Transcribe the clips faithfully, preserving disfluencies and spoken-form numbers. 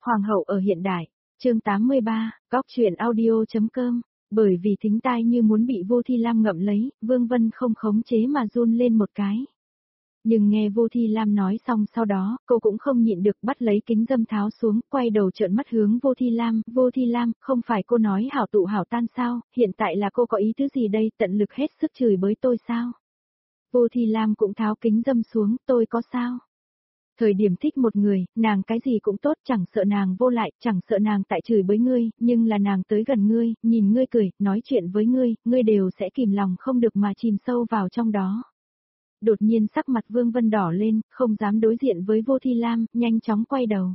Hoàng hậu ở hiện đại, chương tám mươi ba, góc truyện audio.com, bởi vì thính tai như muốn bị Vô Thi Lam ngậm lấy, Vương Vân không khống chế mà run lên một cái. Nhưng nghe Vô Thi Lam nói xong sau đó, cô cũng không nhịn được bắt lấy kính dâm tháo xuống, quay đầu trợn mắt hướng Vô Thi Lam, Vô Thi Lam, không phải cô nói hảo tụ hảo tan sao, hiện tại là cô có ý tứ gì đây, tận lực hết sức chửi bới tôi sao? Vô Thi Lam cũng tháo kính dâm xuống, tôi có sao? Thời điểm thích một người, nàng cái gì cũng tốt, chẳng sợ nàng vô lại, chẳng sợ nàng tại chửi bới ngươi, nhưng là nàng tới gần ngươi, nhìn ngươi cười, nói chuyện với ngươi, ngươi đều sẽ kìm lòng không được mà chìm sâu vào trong đó. Đột nhiên sắc mặt Vương Vân đỏ lên, không dám đối diện với Vô Thi Lam, nhanh chóng quay đầu.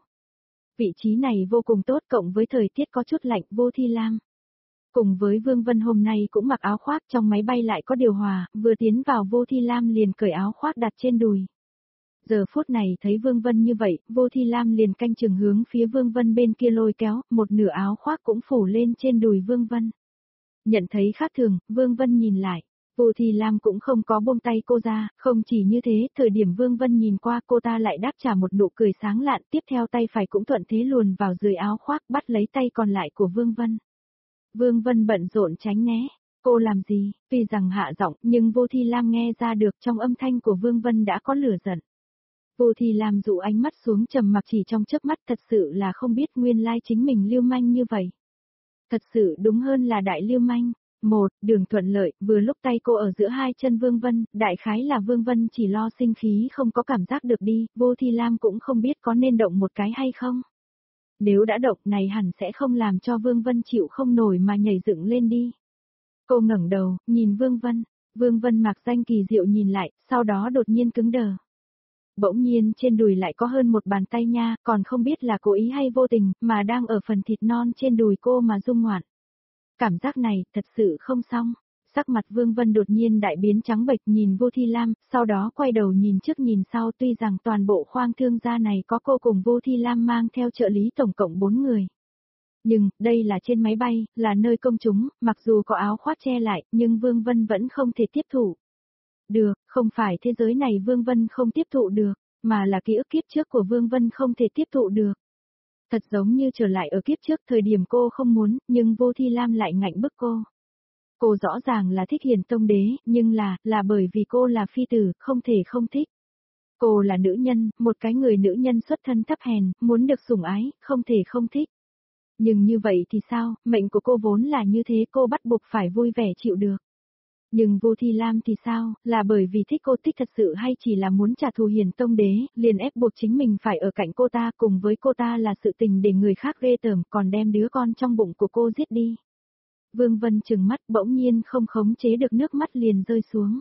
Vị trí này vô cùng tốt cộng với thời tiết có chút lạnh, Vô Thi Lam. Cùng với Vương Vân hôm nay cũng mặc áo khoác, trong máy bay lại có điều hòa, vừa tiến vào Vô Thi Lam liền cởi áo khoác đặt trên đùi. Giờ phút này thấy Vương Vân như vậy, Vô Thi Lam liền canh chừng hướng phía Vương Vân bên kia lôi kéo, một nửa áo khoác cũng phủ lên trên đùi Vương Vân. Nhận thấy khác thường, Vương Vân nhìn lại. Vô Thi Lam cũng không có buông tay cô ra, không chỉ như thế, thời điểm Vương Vân nhìn qua cô ta lại đáp trả một nụ cười sáng lạn, tiếp theo tay phải cũng thuận thế luồn vào dưới áo khoác bắt lấy tay còn lại của Vương Vân. Vương Vân bận rộn tránh né, cô làm gì, tuy rằng hạ giọng, nhưng Vô Thi Lam nghe ra được trong âm thanh của Vương Vân đã có lửa giận. Vô Thi Lam dụ ánh mắt xuống trầm mặc chỉ trong chớp mắt, thật sự là không biết nguyên lai chính mình lưu manh như vậy. Thật sự đúng hơn là đại lưu manh. Một, đường thuận lợi, vừa lúc tay cô ở giữa hai chân Vương Vân, đại khái là Vương Vân chỉ lo sinh khí không có cảm giác được đi, Vô Thi Lam cũng không biết có nên động một cái hay không. Nếu đã động này hẳn sẽ không làm cho Vương Vân chịu không nổi mà nhảy dựng lên đi. Cô ngẩng đầu, nhìn Vương Vân, Vương Vân mặc danh kỳ diệu nhìn lại, sau đó đột nhiên cứng đờ. Bỗng nhiên trên đùi lại có hơn một bàn tay nha, còn không biết là cố ý hay vô tình, mà đang ở phần thịt non trên đùi cô mà rung ngoạn. Cảm giác này, thật sự không xong. Sắc mặt Vương Vân đột nhiên đại biến trắng bệch nhìn Vô Thi Lam, sau đó quay đầu nhìn trước nhìn sau, tuy rằng toàn bộ khoang thương gia này có cô cùng Vô Thi Lam mang theo trợ lý tổng cộng bốn người. Nhưng, đây là trên máy bay, là nơi công chúng, mặc dù có áo khoác che lại, nhưng Vương Vân vẫn không thể tiếp thụ. Được, không phải thế giới này Vương Vân không tiếp thụ được, mà là ký ức kiếp trước của Vương Vân không thể tiếp thụ được. Thật giống như trở lại ở kiếp trước thời điểm cô không muốn, nhưng Vô Thi Lam lại ngạnh bức cô. Cô rõ ràng là thích Hiền Tông Đế, nhưng là, là bởi vì cô là phi tử, không thể không thích. Cô là nữ nhân, một cái người nữ nhân xuất thân thấp hèn, muốn được sủng ái, không thể không thích. Nhưng như vậy thì sao, mệnh của cô vốn là như thế, cô bắt buộc phải vui vẻ chịu được. Nhưng Vô Thi Lam thì sao, là bởi vì thích cô thích thật sự hay chỉ là muốn trả thù Hiền Tông Đế, liền ép buộc chính mình phải ở cạnh cô ta, cùng với cô ta là sự tình để người khác ghê tởm, còn đem đứa con trong bụng của cô giết đi. Vương Vân trừng mắt, bỗng nhiên không khống chế được nước mắt liền rơi xuống.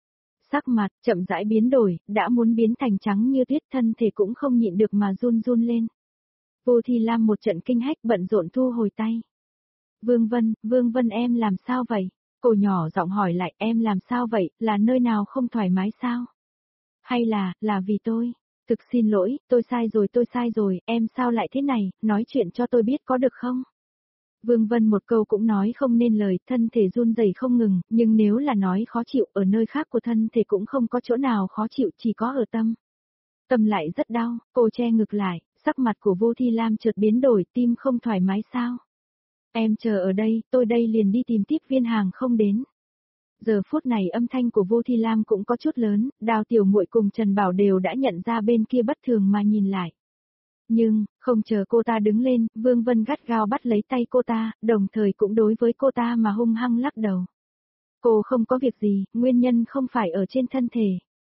Sắc mặt, chậm rãi biến đổi, đã muốn biến thành trắng như tuyết, thân thể cũng không nhịn được mà run run lên. Vô Thi Lam một trận kinh hách bận rộn thu hồi tay. Vương Vân, Vương Vân em làm sao vậy? Cô nhỏ giọng hỏi lại, em làm sao vậy, là nơi nào không thoải mái sao? Hay là, là vì tôi? Thực xin lỗi, tôi sai rồi tôi sai rồi, em sao lại thế này, nói chuyện cho tôi biết có được không? Vương Vân một câu cũng nói không nên lời, thân thể run rẩy không ngừng, nhưng nếu là nói khó chịu ở nơi khác của thân thể cũng không có chỗ nào khó chịu, chỉ có ở tâm. Tâm lại rất đau, cô che ngực lại, sắc mặt của Vô Thi Lam chợt biến đổi, tim không thoải mái sao? Em chờ ở đây, tôi đây liền đi tìm tiếp viên hàng không đến. Giờ phút này âm thanh của Vô Thi Lam cũng có chút lớn, Đào Tiểu Muội cùng Trần Bảo đều đã nhận ra bên kia bất thường mà nhìn lại. Nhưng, không chờ cô ta đứng lên, Vương Vân gắt gao bắt lấy tay cô ta, đồng thời cũng đối với cô ta mà hung hăng lắc đầu. Cô không có việc gì, nguyên nhân không phải ở trên thân thể.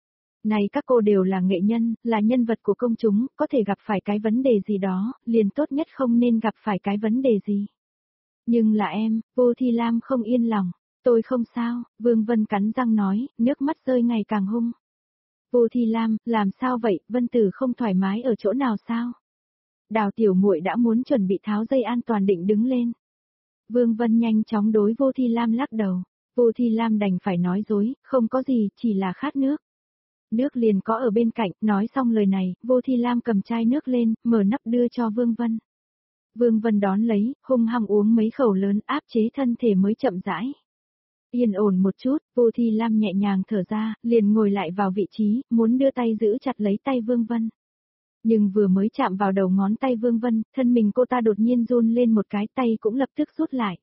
Này các cô đều là nghệ nhân, là nhân vật của công chúng, có thể gặp phải cái vấn đề gì đó, liền tốt nhất không nên gặp phải cái vấn đề gì. Nhưng là em, Vô Thi Lam không yên lòng. Tôi không sao, Vương Vân cắn răng nói, nước mắt rơi ngày càng hung. Vô Thi Lam, làm sao vậy, Vân Tử không thoải mái ở chỗ nào sao? Đào Tiểu Muội đã muốn chuẩn bị tháo dây an toàn định đứng lên. Vương Vân nhanh chóng đối Vô Thi Lam lắc đầu. Vô Thi Lam đành phải nói dối, không có gì, chỉ là khát nước. Nước liền có ở bên cạnh, nói xong lời này, Vô Thi Lam cầm chai nước lên, mở nắp đưa cho Vương Vân. Vương Vân đón lấy, hung hăng uống mấy khẩu lớn áp chế thân thể mới chậm rãi. Yên ổn một chút, Vô Thi Lam nhẹ nhàng thở ra, liền ngồi lại vào vị trí, muốn đưa tay giữ chặt lấy tay Vương Vân. Nhưng vừa mới chạm vào đầu ngón tay Vương Vân, thân mình cô ta đột nhiên run lên một cái, tay cũng lập tức rút lại.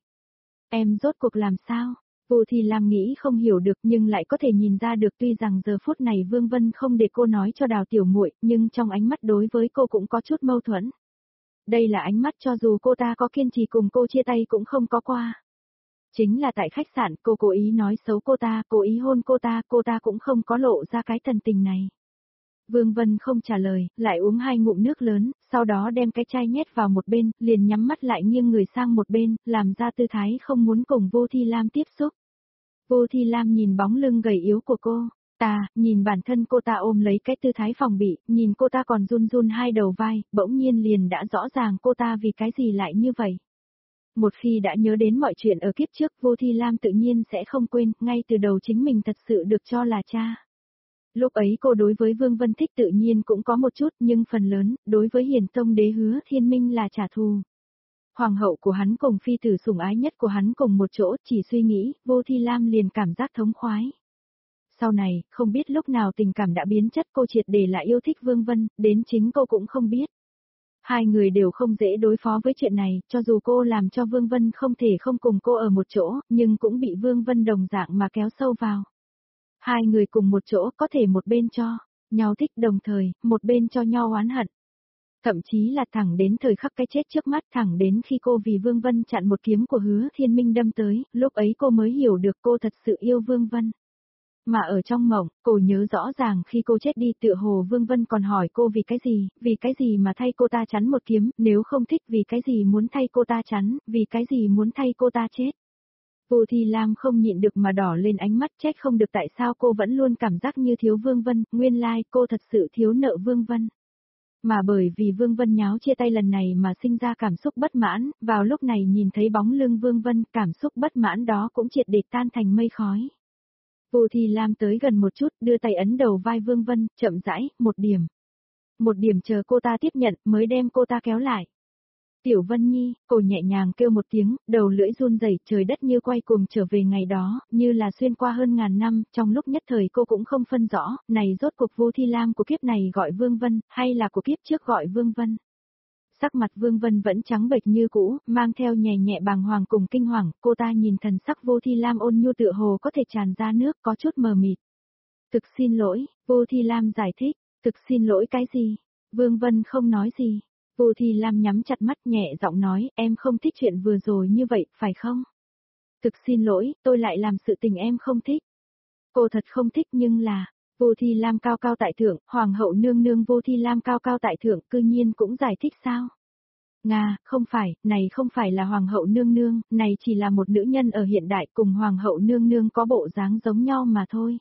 Em rốt cuộc làm sao? Vô Thi Lam nghĩ không hiểu được nhưng lại có thể nhìn ra được, tuy rằng giờ phút này Vương Vân không để cô nói cho Đào tiểu muội, nhưng trong ánh mắt đối với cô cũng có chút mâu thuẫn. Đây là ánh mắt cho dù cô ta có kiên trì cùng cô chia tay cũng không có qua. Chính là tại khách sạn cô cố ý nói xấu cô ta, cố ý hôn cô ta, cô ta cũng không có lộ ra cái thần tình này. Vương Vân không trả lời, lại uống hai ngụm nước lớn, sau đó đem cái chai nhét vào một bên, liền nhắm mắt lại nghiêng người sang một bên, làm ra tư thái không muốn cùng Vô Thi Lam tiếp xúc. Vô Thi Lam nhìn bóng lưng gầy yếu của cô, ta, nhìn bản thân cô ta ôm lấy cái tư thái phòng bị, nhìn cô ta còn run run hai đầu vai, bỗng nhiên liền đã rõ ràng cô ta vì cái gì lại như vậy. Một khi đã nhớ đến mọi chuyện ở kiếp trước, Vô Thi Lam tự nhiên sẽ không quên, ngay từ đầu chính mình thật sự được cho là cha. Lúc ấy cô đối với Vương Vân thích tự nhiên cũng có một chút, nhưng phần lớn, đối với Hiền Tông Đế Hứa Thiên Minh là trả thù. Hoàng hậu của hắn cùng phi tử sủng ái nhất của hắn cùng một chỗ, chỉ suy nghĩ, Vô Thi Lam liền cảm giác thống khoái. Sau này, không biết lúc nào tình cảm đã biến chất, cô triệt để lại yêu thích Vương Vân, đến chính cô cũng không biết. Hai người đều không dễ đối phó với chuyện này, cho dù cô làm cho Vương Vân không thể không cùng cô ở một chỗ, nhưng cũng bị Vương Vân đồng dạng mà kéo sâu vào. Hai người cùng một chỗ có thể một bên cho nhau thích đồng thời, một bên cho nhau oán hận. Thậm chí là thẳng đến thời khắc cái chết trước mắt, thẳng đến khi cô vì Vương Vân chặn một kiếm của Hứa Thiên Minh đâm tới, lúc ấy cô mới hiểu được cô thật sự yêu Vương Vân. Mà ở trong mộng, cô nhớ rõ ràng khi cô chết đi tựa hồ Vương Vân còn hỏi cô vì cái gì, vì cái gì mà thay cô ta chắn một kiếm, nếu không thích vì cái gì muốn thay cô ta chắn, vì cái gì muốn thay cô ta chết. Vô Thi Lam không nhịn được mà đỏ lên ánh mắt, trách không được tại sao cô vẫn luôn cảm giác như thiếu Vương Vân, nguyên lai like cô thật sự thiếu nợ Vương Vân. Mà bởi vì Vương Vân nháo chia tay lần này mà sinh ra cảm xúc bất mãn, vào lúc này nhìn thấy bóng lưng Vương Vân, cảm xúc bất mãn đó cũng triệt để tan thành mây khói. Vô Thi Lam tới gần một chút, đưa tay ấn đầu vai Vương Vân, chậm rãi, một điểm. Một điểm chờ cô ta tiếp nhận, mới đem cô ta kéo lại. Tiểu Vân Nhi, cô nhẹ nhàng kêu một tiếng, đầu lưỡi run rẩy, trời đất như quay cuồng trở về ngày đó, như là xuyên qua hơn ngàn năm, trong lúc nhất thời cô cũng không phân rõ, này rốt cuộc Vô Thi Lam của kiếp này gọi Vương Vân, hay là của kiếp trước gọi Vương Vân. Sắc mặt Vương Vân vẫn trắng bệch như cũ, mang theo nhẹ nhẹ bàng hoàng cùng kinh hoàng, cô ta nhìn thần sắc Vô Thi Lam ôn nhu tựa hồ có thể tràn ra nước, có chút mờ mịt. Thực xin lỗi, Vô Thi Lam giải thích, thực xin lỗi cái gì? Vương Vân không nói gì. Vô Thi Lam nhắm chặt mắt nhẹ giọng nói, em không thích chuyện vừa rồi như vậy, phải không? Thực xin lỗi, tôi lại làm sự tình em không thích. Cô thật không thích nhưng là, Vô Thi Lam cao cao tại thượng, Hoàng hậu nương nương Vô Thi Lam cao cao tại thượng, cư nhiên cũng giải thích sao? Nga, không phải, này không phải là Hoàng hậu nương nương, này chỉ là một nữ nhân ở hiện đại cùng Hoàng hậu nương nương có bộ dáng giống nhau mà thôi.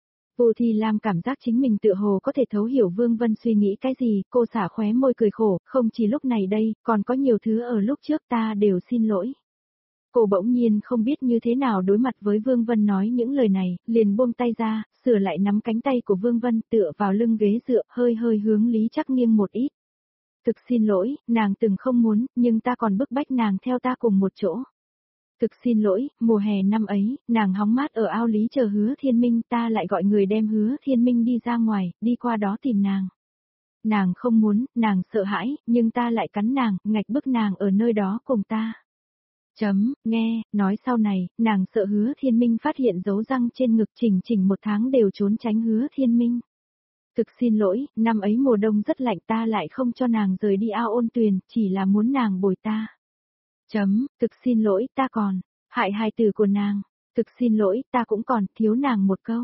Vô Thi Lam cảm giác chính mình tựa hồ có thể thấu hiểu Vương Vân suy nghĩ cái gì, cô xả khóe môi cười khổ, không chỉ lúc này đây, còn có nhiều thứ ở lúc trước ta đều xin lỗi. Cô bỗng nhiên không biết như thế nào đối mặt với Vương Vân nói những lời này, liền buông tay ra, sửa lại nắm cánh tay của Vương Vân tựa vào lưng ghế dựa, hơi hơi hướng Lý Trắc nghiêng một ít. Thực xin lỗi, nàng từng không muốn, nhưng ta còn bức bách nàng theo ta cùng một chỗ. Thực xin lỗi, mùa hè năm ấy, nàng hóng mát ở ao lý chờ Hứa Thiên Minh, ta lại gọi người đem Hứa Thiên Minh đi ra ngoài, đi qua đó tìm nàng. Nàng không muốn, nàng sợ hãi, nhưng ta lại cắn nàng, ngạch bức nàng ở nơi đó cùng ta. Chấm, nghe, nói sau này, nàng sợ Hứa Thiên Minh phát hiện dấu răng trên ngực, chỉnh chỉnh một tháng đều trốn tránh Hứa Thiên Minh. Thực xin lỗi, năm ấy mùa đông rất lạnh, ta lại không cho nàng rời đi ao ôn tuyền, chỉ là muốn nàng bồi ta. Chấm, thực xin lỗi, ta còn, hại hài tử của nàng, thực xin lỗi, ta cũng còn, thiếu nàng một câu.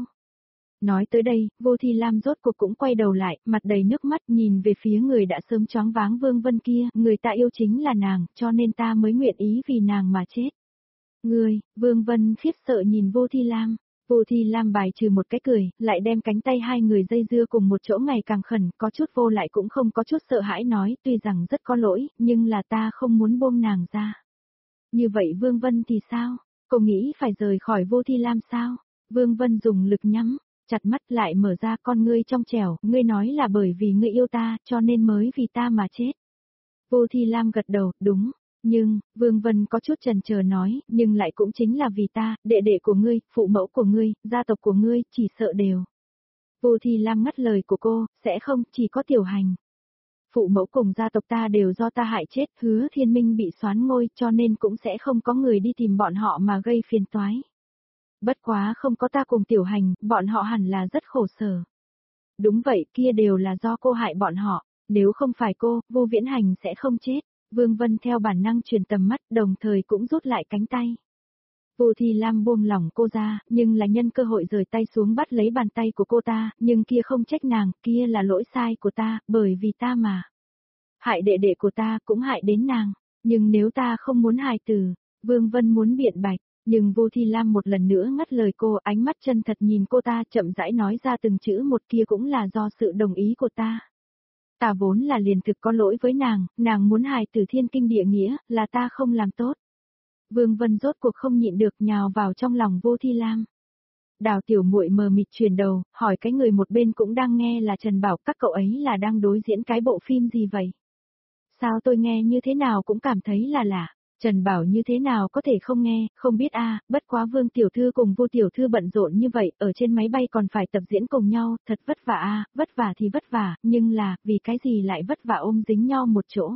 Nói tới đây, Vô Thi Lam rốt cuộc cũng quay đầu lại, mặt đầy nước mắt nhìn về phía người đã sớm choáng váng Vương Vân kia, người ta yêu chính là nàng, cho nên ta mới nguyện ý vì nàng mà chết. Người, Vương Vân khiếp sợ nhìn Vô Thi Lam. Vô Thi Lam bài trừ một cái cười, lại đem cánh tay hai người dây dưa cùng một chỗ ngày càng khẩn, có chút vô lại cũng không có chút sợ hãi nói, tuy rằng rất có lỗi, nhưng là ta không muốn buông nàng ra. Như vậy Vương Vân thì sao? Cô nghĩ phải rời khỏi Vô Thi Lam sao? Vương Vân dùng lực nhắm, chặt mắt lại mở ra con ngươi trong trẻo, ngươi nói là bởi vì ngươi yêu ta, cho nên mới vì ta mà chết. Vô Thi Lam gật đầu, đúng. Nhưng, Vương Vân có chút chần chờ nói, nhưng lại cũng chính là vì ta, đệ đệ của ngươi, phụ mẫu của ngươi, gia tộc của ngươi, chỉ sợ đều. Vô Thi Lam ngắt lời của cô, sẽ không, chỉ có Tiểu Hành. phụ mẫu cùng gia tộc ta đều do ta hại chết, Hứa Thiên Minh bị soán ngôi cho nên cũng sẽ không có người đi tìm bọn họ mà gây phiền toái. Bất quá không có ta cùng Tiểu Hành, bọn họ hẳn là rất khổ sở. Đúng vậy, kia đều là do cô hại bọn họ, nếu không phải cô, Vô Viễn Hành sẽ không chết. Vương Vân theo bản năng truyền tầm mắt, đồng thời cũng rút lại cánh tay. Vô Thi Lam buông lỏng cô ra, nhưng là nhân cơ hội rời tay xuống bắt lấy bàn tay của cô ta, nhưng kia không trách nàng, kia là lỗi sai của ta, bởi vì ta mà. Hại đệ đệ của ta cũng hại đến nàng, nhưng nếu ta không muốn hài tử, Vương Vân muốn biện bạch, nhưng Vô Thi Lam một lần nữa ngắt lời cô, ánh mắt chân thật nhìn cô ta chậm rãi nói ra từng chữ một, kia cũng là do sự đồng ý của ta. Ta vốn là liền thực có lỗi với nàng, nàng muốn hài tử thiên kinh địa nghĩa, là ta không làm tốt. Vương Vân rốt cuộc không nhịn được nhào vào trong lòng Vô Thi Lam. Đào tiểu muội mờ mịt chuyển đầu, hỏi cái người một bên cũng đang nghe là Trần Bảo, các cậu ấy là đang đối diễn cái bộ phim gì vậy? Sao tôi nghe như thế nào cũng cảm thấy là lạ. Trần Bảo như thế nào có thể không nghe, không biết a, à, bất quá Vương tiểu thư cùng Vô tiểu thư bận rộn như vậy, ở trên máy bay còn phải tập diễn cùng nhau, thật vất vả a, à, vất vả thì vất vả, nhưng là, vì cái gì lại vất vả ôm dính nhau một chỗ.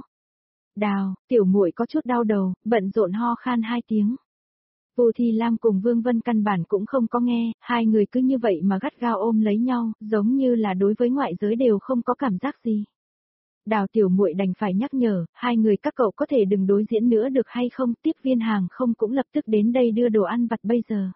Đào, tiểu muội có chút đau đầu, bận rộn ho khan hai tiếng. Vô Thi Lam cùng Vương Vân căn bản cũng không có nghe, hai người cứ như vậy mà gắt gao ôm lấy nhau, giống như là đối với ngoại giới đều không có cảm giác gì. Đào tiểu muội đành phải nhắc nhở, hai người các cậu có thể đừng đối diễn nữa được hay không, tiếp viên hàng không cũng lập tức đến đây đưa đồ ăn vặt bây giờ.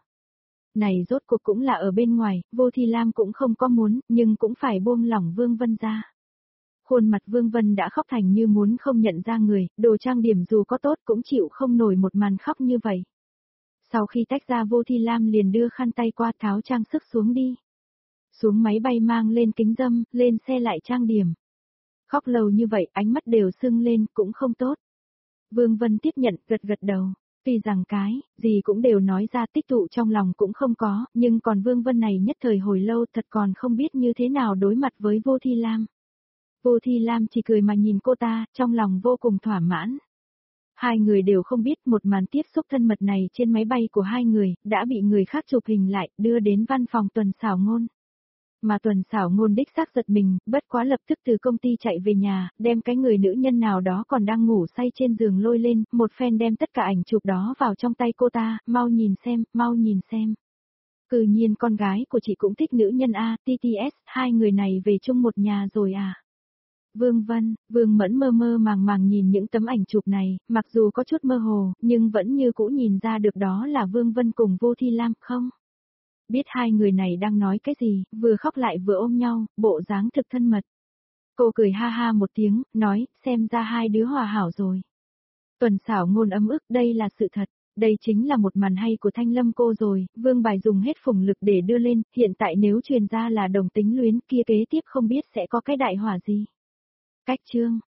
Này rốt cuộc cũng là ở bên ngoài, Vô Thi Lam cũng không có muốn, nhưng cũng phải buông lỏng Vương Vân ra. Khuôn mặt Vương Vân đã khóc thành như muốn không nhận ra người, đồ trang điểm dù có tốt cũng chịu không nổi một màn khóc như vậy. Sau khi tách ra Vô Thi Lam liền đưa khăn tay qua tháo trang sức xuống đi. Xuống máy bay mang lên kính dâm, lên xe lại trang điểm. Khóc lâu như vậy ánh mắt đều sưng lên cũng không tốt. Vương Vân tiếp nhận gật gật đầu. Tuy rằng cái, gì cũng đều nói ra tích tụ trong lòng cũng không có, nhưng còn Vương Vân này nhất thời hồi lâu thật còn không biết như thế nào đối mặt với Vô Thi Lam. Vô Thi Lam chỉ cười mà nhìn cô ta, trong lòng vô cùng thỏa mãn. Hai người đều không biết một màn tiếp xúc thân mật này trên máy bay của hai người, đã bị người khác chụp hình lại, đưa đến văn phòng Tuần Sảo Ngôn. Mà Tuần Sảo Ngôn đích xác giật mình, bất quá lập tức từ công ty chạy về nhà, đem cái người nữ nhân nào đó còn đang ngủ say trên giường lôi lên, một phen đem tất cả ảnh chụp đó vào trong tay cô ta, mau nhìn xem, mau nhìn xem. Cự nhiên con gái của chị cũng thích nữ nhân A, tê tê ét, hai người này về chung một nhà rồi à. Vương Vân, Vương Mẫn mơ mơ màng màng nhìn những tấm ảnh chụp này, mặc dù có chút mơ hồ, nhưng vẫn như cũ nhìn ra được đó là Vương Vân cùng Vô Thi Lam không? Biết hai người này đang nói cái gì, vừa khóc lại vừa ôm nhau, bộ dáng thực thân mật. Cô cười ha ha một tiếng, nói, xem ra hai đứa hòa hảo rồi. Tuần Sảo Ngôn ấm ức, đây là sự thật, đây chính là một màn hay của Thanh Lâm cô rồi, Vương Bài dùng hết phùng lực để đưa lên, hiện tại nếu truyền ra là đồng tính luyến kia kế tiếp không biết sẽ có cái đại hỏa gì. Cách chương